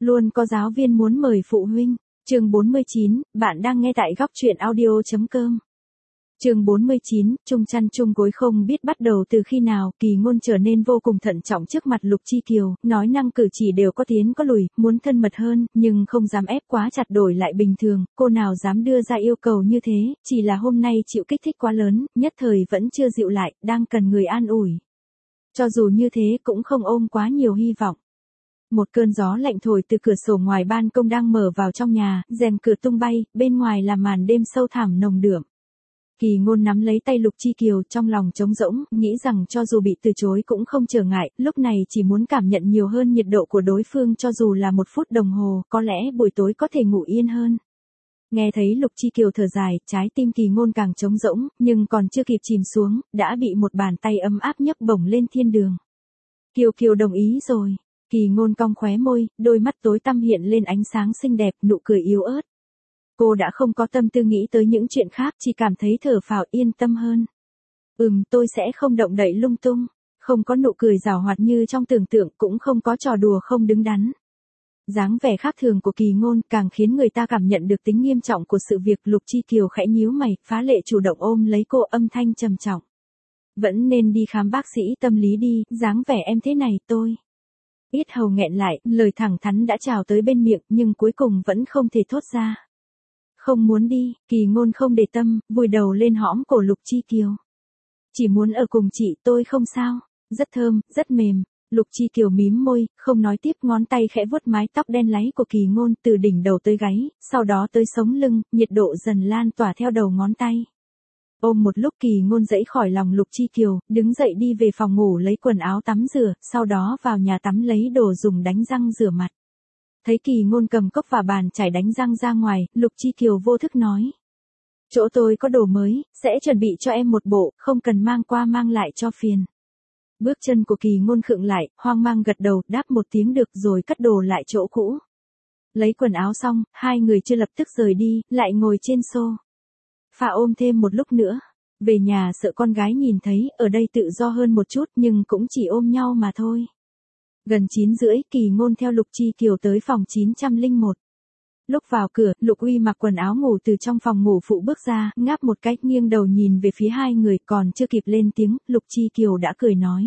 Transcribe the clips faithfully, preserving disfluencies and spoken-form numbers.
Luôn có giáo viên muốn mời phụ huynh. Chương bốn mươi chín, bạn đang nghe tại góc truyện audio chấm com. Chương bốn mươi chín, chung chăn chung gối không biết bắt đầu từ khi nào, Kỳ Ngôn trở nên vô cùng thận trọng trước mặt Lục Chi Kiều, nói năng cử chỉ đều có tiến có lùi, muốn thân mật hơn, nhưng không dám ép quá chặt đổi lại bình thường, cô nào dám đưa ra yêu cầu như thế, chỉ là hôm nay chịu kích thích quá lớn, nhất thời vẫn chưa dịu lại, đang cần người an ủi. Cho dù như thế cũng không ôm quá nhiều hy vọng. Một cơn gió lạnh thổi từ cửa sổ ngoài ban công đang mở vào trong nhà, rèm cửa tung bay, bên ngoài là màn đêm sâu thẳm nồng đượm. Kỳ Ngôn nắm lấy tay Lục Chi Kiều trong lòng trống rỗng, nghĩ rằng cho dù bị từ chối cũng không trở ngại, lúc này chỉ muốn cảm nhận nhiều hơn nhiệt độ của đối phương cho dù là một phút đồng hồ, có lẽ buổi tối có thể ngủ yên hơn. Nghe thấy Lục Chi Kiều thở dài, trái tim Kỳ Ngôn càng trống rỗng, nhưng còn chưa kịp chìm xuống, đã bị một bàn tay ấm áp nhấc bổng lên thiên đường. Kiều Kiều đồng ý rồi. Kỳ Ngôn cong khóe môi, đôi mắt tối tăm hiện lên ánh sáng xinh đẹp, nụ cười yếu ớt. Cô đã không có tâm tư nghĩ tới những chuyện khác, chỉ cảm thấy thở phào yên tâm hơn. Ừm, tôi sẽ không động đậy lung tung, không có nụ cười giảo hoạt như trong tưởng tượng, cũng không có trò đùa không đứng đắn. Dáng vẻ khác thường của Kỳ Ngôn càng khiến người ta cảm nhận được tính nghiêm trọng của sự việc. Lục Chi Kiều khẽ nhíu mày, phá lệ chủ động ôm lấy cô, âm thanh trầm trọng. Vẫn nên đi khám bác sĩ tâm lý đi, dáng vẻ em thế này tôi. Yết hầu nghẹn lại, lời thẳng thắn đã trào tới bên miệng, nhưng cuối cùng vẫn không thể thốt ra. Không muốn đi, Kỳ Ngôn không để tâm, vùi đầu lên hõm cổ Lục Chi Kiều. Chỉ muốn ở cùng chị, tôi không sao, rất thơm, rất mềm. Lục Chi Kiều mím môi, không nói tiếp, ngón tay khẽ vuốt mái tóc đen láy của Kỳ Ngôn từ đỉnh đầu tới gáy, sau đó tới sống lưng, nhiệt độ dần lan tỏa theo đầu ngón tay. Ôm một lúc Kỳ Ngôn dãy khỏi lòng Lục Chi Kiều, đứng dậy đi về phòng ngủ lấy quần áo tắm rửa, sau đó vào nhà tắm lấy đồ dùng đánh răng rửa mặt. Thấy Kỳ Ngôn cầm cốc và bàn chải đánh răng ra ngoài, Lục Chi Kiều vô thức nói. Chỗ tôi có đồ mới, sẽ chuẩn bị cho em một bộ, không cần mang qua mang lại cho phiền. Bước chân của Kỳ Ngôn khựng lại, hoang mang gật đầu, đáp một tiếng được rồi cất đồ lại chỗ cũ. Lấy quần áo xong, hai người chưa lập tức rời đi, lại ngồi trên xô. Phà ôm thêm một lúc nữa. Về nhà sợ con gái nhìn thấy, ở đây tự do hơn một chút nhưng cũng chỉ ôm nhau mà thôi. Gần chín rưỡi, Kỳ Ngôn theo Lục Chi Kiều tới phòng chín không một. Lúc vào cửa, Lục Uy mặc quần áo ngủ từ trong phòng ngủ phụ bước ra, ngáp một cách nghiêng đầu nhìn về phía hai người, còn chưa kịp lên tiếng, Lục Chi Kiều đã cười nói.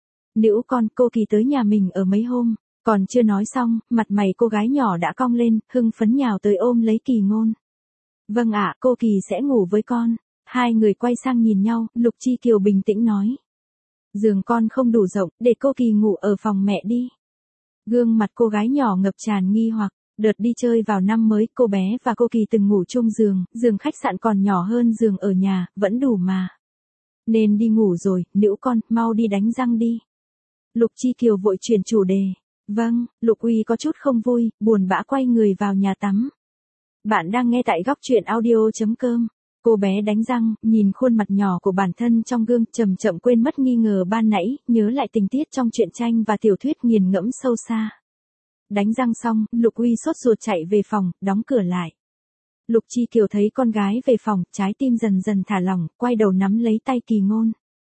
Nữ con, cô Kỳ tới nhà mình ở mấy hôm, còn chưa nói xong, mặt mày cô gái nhỏ đã cong lên, hưng phấn nhào tới ôm lấy Kỳ Ngôn. Vâng ạ, cô Kỳ sẽ ngủ với con. Hai người quay sang nhìn nhau, Lục Chi Kiều bình tĩnh nói. Giường con không đủ rộng, để cô Kỳ ngủ ở phòng mẹ đi. Gương mặt cô gái nhỏ ngập tràn nghi hoặc, đợt đi chơi vào năm mới, cô bé và cô Kỳ từng ngủ chung giường, giường khách sạn còn nhỏ hơn giường ở nhà, vẫn đủ mà. Nên đi ngủ rồi, nữ con, mau đi đánh răng đi. Lục Chi Kiều vội chuyển chủ đề. Vâng, Lục Uy có chút không vui, buồn bã quay người vào nhà tắm. Bạn đang nghe tại góc truyện audio chấm com. Cô bé đánh răng, nhìn khuôn mặt nhỏ của bản thân trong gương, chậm chậm quên mất nghi ngờ ban nãy, nhớ lại tình tiết trong truyện tranh và tiểu thuyết nghiền ngẫm sâu xa. Đánh răng xong, Lục Uy sốt ruột chạy về phòng, đóng cửa lại. Lục Chi Kiều thấy con gái về phòng, trái tim dần dần thả lỏng, quay đầu nắm lấy tay Kỳ Ngôn.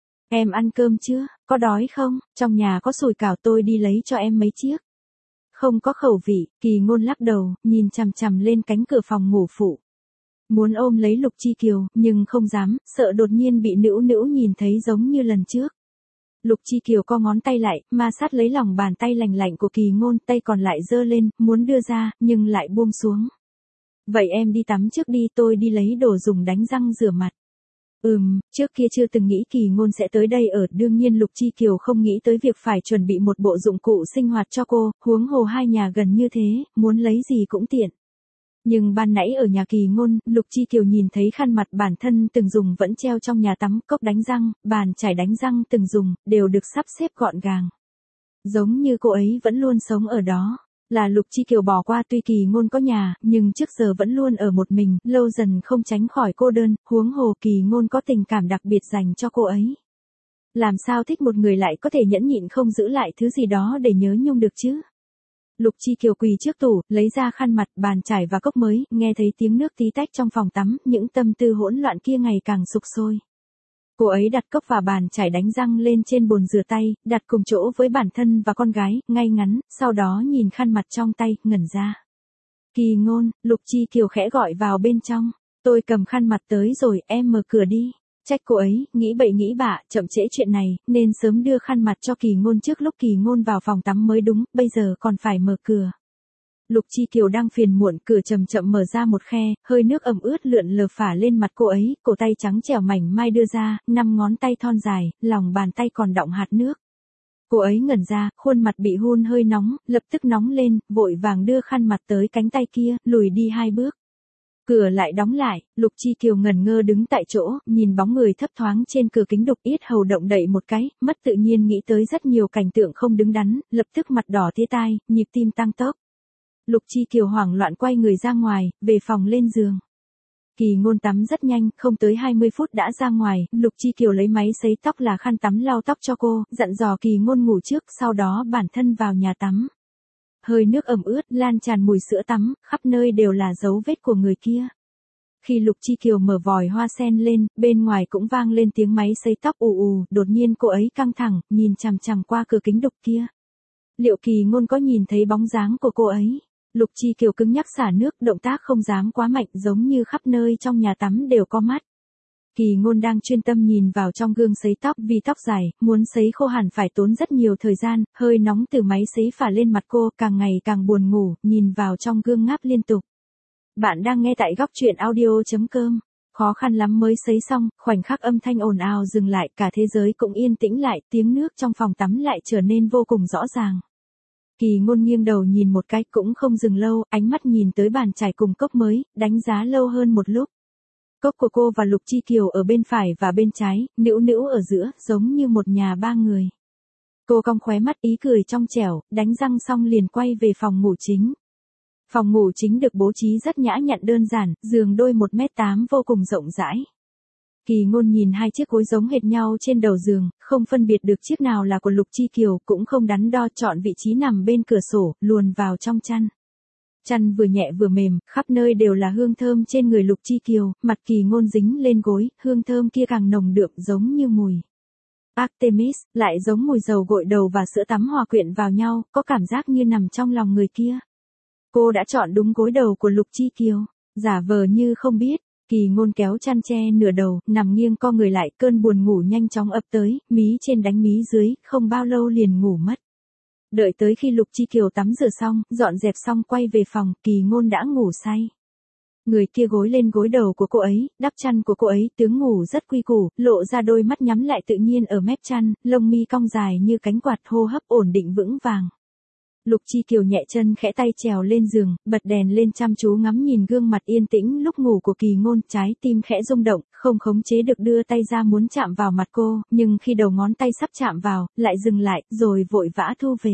Em ăn cơm chưa, có đói không, trong nhà có sủi cảo tôi đi lấy cho em mấy chiếc. Không có khẩu vị, Kỳ Ngôn lắc đầu, nhìn chằm chằm lên cánh cửa phòng ngủ phụ. Muốn ôm lấy Lục Chi Kiều, nhưng không dám, sợ đột nhiên bị nữ nữ nhìn thấy giống như lần trước. Lục Chi Kiều co ngón tay lại, ma sát lấy lòng bàn tay lành lạnh của Kỳ Ngôn, tay còn lại giơ lên, muốn đưa ra, nhưng lại buông xuống. Vậy em đi tắm trước đi, tôi đi lấy đồ dùng đánh răng rửa mặt. Ừm, trước kia chưa từng nghĩ Kỳ Ngôn sẽ tới đây ở, đương nhiên Lục Chi Kiều không nghĩ tới việc phải chuẩn bị một bộ dụng cụ sinh hoạt cho cô, huống hồ hai nhà gần như thế, muốn lấy gì cũng tiện. Nhưng ban nãy ở nhà Kỳ Ngôn, Lục Chi Kiều nhìn thấy khăn mặt bản thân từng dùng vẫn treo trong nhà tắm, cốc đánh răng, bàn chải đánh răng từng dùng, đều được sắp xếp gọn gàng. Giống như cô ấy vẫn luôn sống ở đó. Là Lục Chi Kiều bỏ qua, tuy Kỳ Ngôn có nhà, nhưng trước giờ vẫn luôn ở một mình, lâu dần không tránh khỏi cô đơn, huống hồ Kỳ Ngôn có tình cảm đặc biệt dành cho cô ấy. Làm sao thích một người lại có thể nhẫn nhịn không giữ lại thứ gì đó để nhớ nhung được chứ? Lục Chi Kiều quỳ trước tủ, lấy ra khăn mặt, bàn chải và cốc mới, nghe thấy tiếng nước tí tách trong phòng tắm, những tâm tư hỗn loạn kia ngày càng sục sôi. Cô ấy đặt cốc và bàn chải đánh răng lên trên bồn rửa tay, đặt cùng chỗ với bản thân và con gái, ngay ngắn, sau đó nhìn khăn mặt trong tay, ngẩn ra. Kỳ Ngôn, Lục Chi Kiều khẽ gọi vào bên trong. Tôi cầm khăn mặt tới rồi, em mở cửa đi. Trách cô ấy, nghĩ bậy nghĩ bạ, chậm trễ chuyện này, nên sớm đưa khăn mặt cho Kỳ Ngôn trước lúc Kỳ Ngôn vào phòng tắm mới đúng, bây giờ còn phải mở cửa. Lục Chi Kiều đang phiền muộn, cửa chậm chậm mở ra một khe, hơi nước ẩm ướt lượn lờ phả lên mặt cô ấy, cổ tay trắng trẻo mảnh mai đưa ra, năm ngón tay thon dài, lòng bàn tay còn đọng hạt nước. Cô ấy ngẩn ra, khuôn mặt bị hun hơi nóng, lập tức nóng lên, vội vàng đưa khăn mặt tới cánh tay kia, lùi đi hai bước. Cửa lại đóng lại, Lục Chi Kiều ngẩn ngơ đứng tại chỗ, nhìn bóng người thấp thoáng trên cửa kính đục, yết hầu động đậy một cái, mất tự nhiên nghĩ tới rất nhiều cảnh tượng không đứng đắn, lập tức mặt đỏ tía tai, nhịp tim tăng tốc. Lục Chi Kiều hoảng loạn quay người ra ngoài, về phòng lên giường. Kỳ Ngôn tắm rất nhanh, không tới hai mươi phút đã ra ngoài, Lục Chi Kiều lấy máy sấy tóc là khăn tắm lau tóc cho cô, dặn dò Kỳ Ngôn ngủ trước, sau đó bản thân vào nhà tắm. Hơi nước ẩm ướt, lan tràn mùi sữa tắm, khắp nơi đều là dấu vết của người kia. Khi Lục Chi Kiều mở vòi hoa sen lên, bên ngoài cũng vang lên tiếng máy sấy tóc ù ù, đột nhiên cô ấy căng thẳng, nhìn chằm chằm qua cửa kính đục kia. Liệu Kỳ Ngôn có nhìn thấy bóng dáng của cô ấy? Lục Chi Kiều cứng nhắc xả nước, động tác không dám quá mạnh, giống như khắp nơi trong nhà tắm đều có mắt. Kỳ Ngôn đang chuyên tâm nhìn vào trong gương sấy tóc, vì tóc dài, muốn sấy khô hẳn phải tốn rất nhiều thời gian, hơi nóng từ máy sấy phả lên mặt cô, càng ngày càng buồn ngủ, nhìn vào trong gương ngáp liên tục. Bạn đang nghe tại góc truyện audio chấm com. Khó khăn lắm mới sấy xong, khoảnh khắc âm thanh ồn ào dừng lại, cả thế giới cũng yên tĩnh lại, tiếng nước trong phòng tắm lại trở nên vô cùng rõ ràng. Kỳ Ngôn nghiêng đầu nhìn một cái cũng không dừng lâu, ánh mắt nhìn tới bàn chải cùng cốc mới, đánh giá lâu hơn một lúc. Cốc của cô và Lục Chi Kiều ở bên phải và bên trái, nữu nữu ở giữa, giống như một nhà ba người. Cô cong khóe mắt ý cười trong trẻo, đánh răng xong liền quay về phòng ngủ chính. Phòng ngủ chính được bố trí rất nhã nhặn đơn giản, giường đôi một mét tám vô cùng rộng rãi. Kỳ Ngôn nhìn hai chiếc gối giống hệt nhau trên đầu giường, không phân biệt được chiếc nào là của Lục Chi Kiều, cũng không đắn đo, chọn vị trí nằm bên cửa sổ, luồn vào trong chăn. Chăn vừa nhẹ vừa mềm, khắp nơi đều là hương thơm trên người Lục Chi Kiều, mặt Kỳ Ngôn dính lên gối, hương thơm kia càng nồng đượm giống như mùi Artemis, lại giống mùi dầu gội đầu và sữa tắm hòa quyện vào nhau, có cảm giác như nằm trong lòng người kia. Cô đã chọn đúng gối đầu của Lục Chi Kiều, giả vờ như không biết. Kỳ Ngôn kéo chăn che nửa đầu, nằm nghiêng co người lại, cơn buồn ngủ nhanh chóng ập tới, mí trên đánh mí dưới, không bao lâu liền ngủ mất. Đợi tới khi Lục Chi Kiều tắm rửa xong, dọn dẹp xong quay về phòng, Kỳ Ngôn đã ngủ say. Người kia gối lên gối đầu của cô ấy, đắp chăn của cô ấy, tướng ngủ rất quy củ, lộ ra đôi mắt nhắm lại tự nhiên ở mép chăn, lông mi cong dài như cánh quạt, hô hấp ổn định vững vàng. Lục Chi Kiều nhẹ chân khẽ tay trèo lên giường, bật đèn lên chăm chú ngắm nhìn gương mặt yên tĩnh lúc ngủ của Kỳ Ngôn, trái tim khẽ rung động, không khống chế được đưa tay ra muốn chạm vào mặt cô, nhưng khi đầu ngón tay sắp chạm vào, lại dừng lại, rồi vội vã thu về.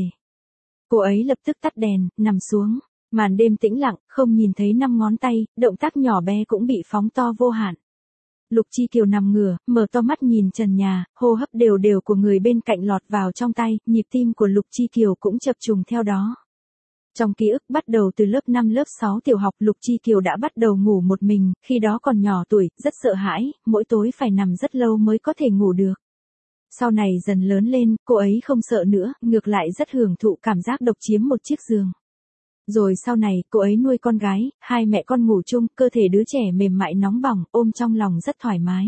Cô ấy lập tức tắt đèn, nằm xuống, màn đêm tĩnh lặng, không nhìn thấy năm ngón tay, động tác nhỏ bé cũng bị phóng to vô hạn. Lục Chi Kiều nằm ngửa, mở to mắt nhìn trần nhà, hô hấp đều đều của người bên cạnh lọt vào trong tay, nhịp tim của Lục Chi Kiều cũng chập trùng theo đó. Trong ký ức bắt đầu từ lớp năm lớp sáu tiểu học, Lục Chi Kiều đã bắt đầu ngủ một mình, khi đó còn nhỏ tuổi, rất sợ hãi, mỗi tối phải nằm rất lâu mới có thể ngủ được. Sau này dần lớn lên, cô ấy không sợ nữa, ngược lại rất hưởng thụ cảm giác độc chiếm một chiếc giường. Rồi sau này, cô ấy nuôi con gái, hai mẹ con ngủ chung, cơ thể đứa trẻ mềm mại nóng bỏng, ôm trong lòng rất thoải mái.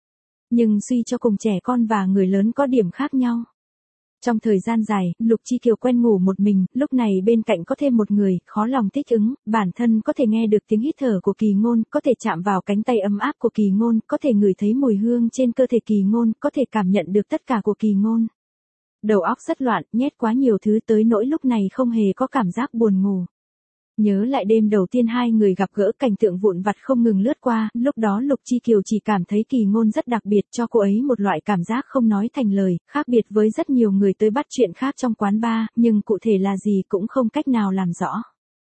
Nhưng suy cho cùng trẻ con và người lớn có điểm khác nhau. Trong thời gian dài, Lục Chi Kiều quen ngủ một mình, lúc này bên cạnh có thêm một người, khó lòng thích ứng, bản thân có thể nghe được tiếng hít thở của Kỳ Ngôn, có thể chạm vào cánh tay ấm áp của Kỳ Ngôn, có thể ngửi thấy mùi hương trên cơ thể Kỳ Ngôn, có thể cảm nhận được tất cả của Kỳ Ngôn. Đầu óc rất loạn, nhét quá nhiều thứ tới nỗi lúc này không hề có cảm giác buồn ngủ. Nhớ lại đêm đầu tiên hai người gặp gỡ, cảnh tượng vụn vặt không ngừng lướt qua, lúc đó Lục Chi Kiều chỉ cảm thấy Kỳ Ngôn rất đặc biệt, cho cô ấy một loại cảm giác không nói thành lời, khác biệt với rất nhiều người tới bắt chuyện khác trong quán bar, nhưng cụ thể là gì cũng không cách nào làm rõ.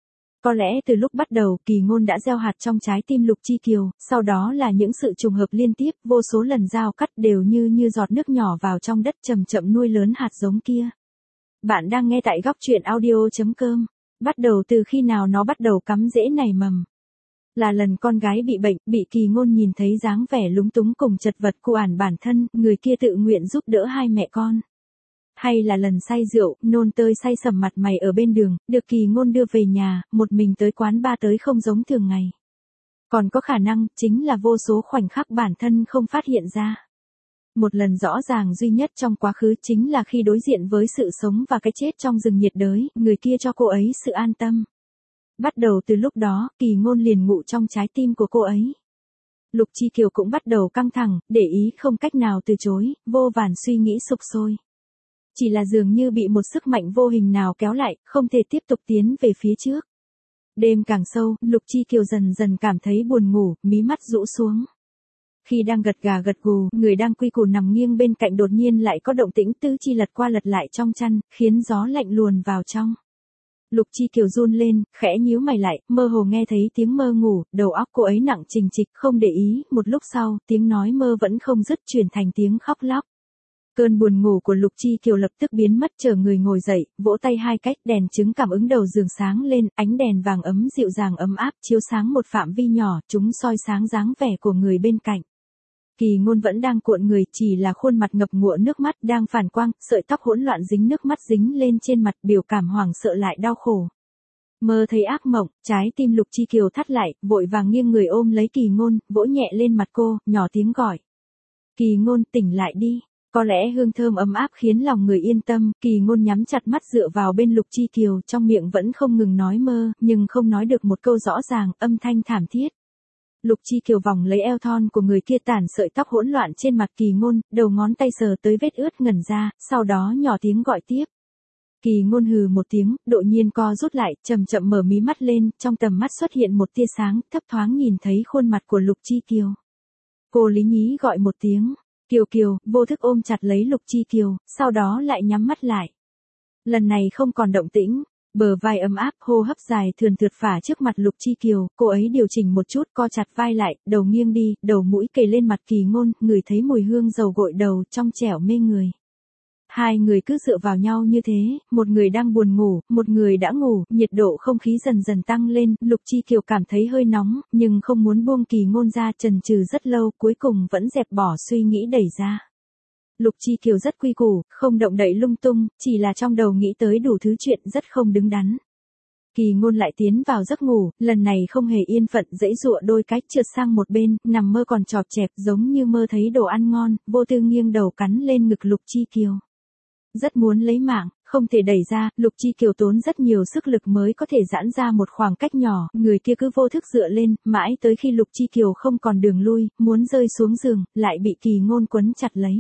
Có lẽ từ lúc bắt đầu, Kỳ Ngôn đã gieo hạt trong trái tim Lục Chi Kiều, sau đó là những sự trùng hợp liên tiếp, vô số lần giao cắt đều như như giọt nước nhỏ vào trong đất, chậm chậm nuôi lớn hạt giống kia. Bạn đang nghe tại góc truyện audio chấm com. Bắt đầu từ khi nào nó bắt đầu cắm rễ nảy mầm. Là lần con gái bị bệnh, bị Kỳ Ngôn nhìn thấy dáng vẻ lúng túng cùng chật vật của ản bản thân, người kia tự nguyện giúp đỡ hai mẹ con. Hay là lần say rượu, nôn tơi say sầm mặt mày ở bên đường, được Kỳ Ngôn đưa về nhà, một mình tới quán bar tới không giống thường ngày. Còn có khả năng, chính là vô số khoảnh khắc bản thân không phát hiện ra. Một lần rõ ràng duy nhất trong quá khứ chính là khi đối diện với sự sống và cái chết trong rừng nhiệt đới, người kia cho cô ấy sự an tâm. Bắt đầu từ lúc đó, Kỳ Ngôn liền ngụ trong trái tim của cô ấy. Lục Chi Kiều cũng bắt đầu căng thẳng, để ý không cách nào từ chối, vô vàn suy nghĩ sục sôi. Chỉ là dường như bị một sức mạnh vô hình nào kéo lại, không thể tiếp tục tiến về phía trước. Đêm càng sâu, Lục Chi Kiều dần dần cảm thấy buồn ngủ, mí mắt rũ xuống. Khi đang gật gà gật gù, người đang quy củ nằm nghiêng bên cạnh đột nhiên lại có động tĩnh tứ chi lật qua lật lại trong chăn, khiến gió lạnh luồn vào trong. Lục Chi Kiều run lên, khẽ nhíu mày lại, mơ hồ nghe thấy tiếng mơ ngủ, đầu óc cô ấy nặng trịch trịch, không để ý, một lúc sau, tiếng nói mơ vẫn không dứt chuyển thành tiếng khóc lóc. Cơn buồn ngủ của Lục Chi Kiều lập tức biến mất, chờ người ngồi dậy, vỗ tay hai cách, đèn chứng cảm ứng đầu giường sáng lên, ánh đèn vàng ấm dịu dàng ấm áp chiếu sáng một phạm vi nhỏ, chúng soi sáng dáng vẻ của người bên cạnh. Kỳ Ngôn vẫn đang cuộn người, chỉ là khuôn mặt ngập ngụa nước mắt đang phản quang, sợi tóc hỗn loạn dính nước mắt dính lên trên mặt, biểu cảm hoảng sợ lại đau khổ. Mơ thấy ác mộng, trái tim Lục Chi Kiều thắt lại, vội vàng nghiêng người ôm lấy Kỳ Ngôn, vỗ nhẹ lên mặt cô, nhỏ tiếng gọi. Kỳ Ngôn, tỉnh lại đi. Có lẽ hương thơm ấm áp khiến lòng người yên tâm, Kỳ Ngôn nhắm chặt mắt dựa vào bên Lục Chi Kiều, trong miệng vẫn không ngừng nói mơ, nhưng không nói được một câu rõ ràng, âm thanh thảm thiết. Lục Chi Kiều vòng lấy eo thon của người kia, tản sợi tóc hỗn loạn trên mặt Kỳ Ngôn, đầu ngón tay sờ tới vết ướt ngẩn ra, sau đó nhỏ tiếng gọi tiếp. Kỳ Ngôn hừ một tiếng, đột nhiên co rút lại, chậm chậm mở mí mắt lên, trong tầm mắt xuất hiện một tia sáng, thấp thoáng nhìn thấy khuôn mặt của Lục Chi Kiều. Cô lý nhí gọi một tiếng. Kiều Kiều, vô thức ôm chặt lấy Lục Chi Kiều, sau đó lại nhắm mắt lại. Lần này không còn động tĩnh, bờ vai ấm áp, hô hấp dài thườn thượt phả trước mặt Lục Chi Kiều, cô ấy điều chỉnh một chút, co chặt vai lại, đầu nghiêng đi, đầu mũi kề lên mặt Kỳ Ngôn, ngửi thấy mùi hương dầu gội đầu, trong trẻo mê người. Hai người cứ dựa vào nhau như thế, một người đang buồn ngủ, một người đã ngủ, nhiệt độ không khí dần dần tăng lên, Lục Chi Kiều cảm thấy hơi nóng, nhưng không muốn buông Kỳ Ngôn ra, chần chừ rất lâu, cuối cùng vẫn dẹp bỏ suy nghĩ đẩy ra. Lục Chi Kiều rất quy củ, không động đậy lung tung, chỉ là trong đầu nghĩ tới đủ thứ chuyện rất không đứng đắn. Kỳ Ngôn lại tiến vào giấc ngủ, lần này không hề yên phận, giãy giụa đôi cách trượt sang một bên, nằm mơ còn chọp chẹp, giống như mơ thấy đồ ăn ngon, vô tư nghiêng đầu cắn lên ngực Lục Chi Kiều. Rất muốn lấy mạng, không thể đẩy ra, Lục Chi Kiều tốn rất nhiều sức lực mới có thể giãn ra một khoảng cách nhỏ, người kia cứ vô thức dựa lên, mãi tới khi Lục Chi Kiều không còn đường lui, muốn rơi xuống giường, lại bị Kỳ Ngôn quấn chặt lấy.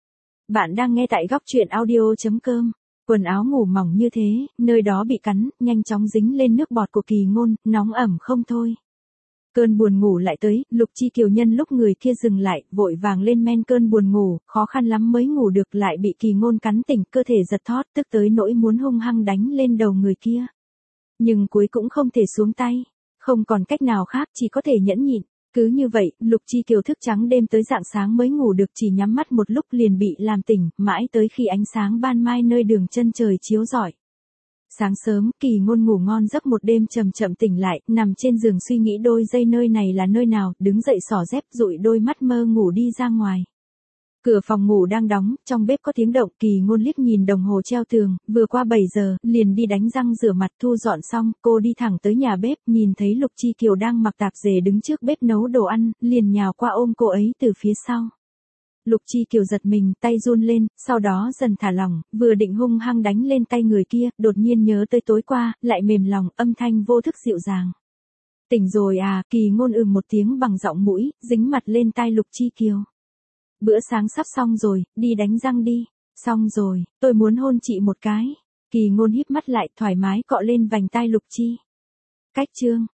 Bạn đang nghe tại góc truyện audio chấm com. Quần áo ngủ mỏng như thế, nơi đó bị cắn, nhanh chóng dính lên nước bọt của Kỳ Ngôn, nóng ẩm không thôi. Cơn buồn ngủ lại tới, Lục Chi Kiều nhân lúc người kia dừng lại, vội vàng lên men cơn buồn ngủ, khó khăn lắm mới ngủ được, lại bị Kỳ Ngôn cắn tỉnh, cơ thể giật thót, tức tới nỗi muốn hung hăng đánh lên đầu người kia. Nhưng cuối cũng không thể xuống tay, không còn cách nào khác, chỉ có thể nhẫn nhịn. Cứ như vậy, Lục Chi Kiều thức trắng đêm tới rạng sáng mới ngủ được, chỉ nhắm mắt một lúc liền bị làm tỉnh, mãi tới khi ánh sáng ban mai nơi đường chân trời chiếu rọi. Sáng sớm, Kỳ Ngôn ngủ ngon giấc một đêm chậm chậm tỉnh lại, nằm trên giường suy nghĩ đôi giây nơi này là nơi nào, đứng dậy xỏ dép, dụi đôi mắt mơ ngủ đi ra ngoài. Cửa phòng ngủ đang đóng, trong bếp có tiếng động, Kỳ Ngôn liếc nhìn đồng hồ treo tường, vừa qua bảy giờ, liền đi đánh răng rửa mặt, thu dọn xong, cô đi thẳng tới nhà bếp, nhìn thấy Lục Chi Kiều đang mặc tạp dề đứng trước bếp nấu đồ ăn, liền nhào qua ôm cô ấy từ phía sau. Lục Chi Kiều giật mình, tay run lên, sau đó dần thả lỏng, vừa định hung hăng đánh lên tay người kia, đột nhiên nhớ tới tối qua, lại mềm lòng, âm thanh vô thức dịu dàng. Tỉnh rồi à, Kỳ Ngôn ừm một tiếng bằng giọng mũi, dính mặt lên tai Lục Chi Kiều. Bữa sáng sắp xong rồi, đi đánh răng đi. Xong rồi, tôi muốn hôn chị một cái. Kỳ Ngôn híp mắt lại, thoải mái cọ lên vành tai Lục Chi. Cách chương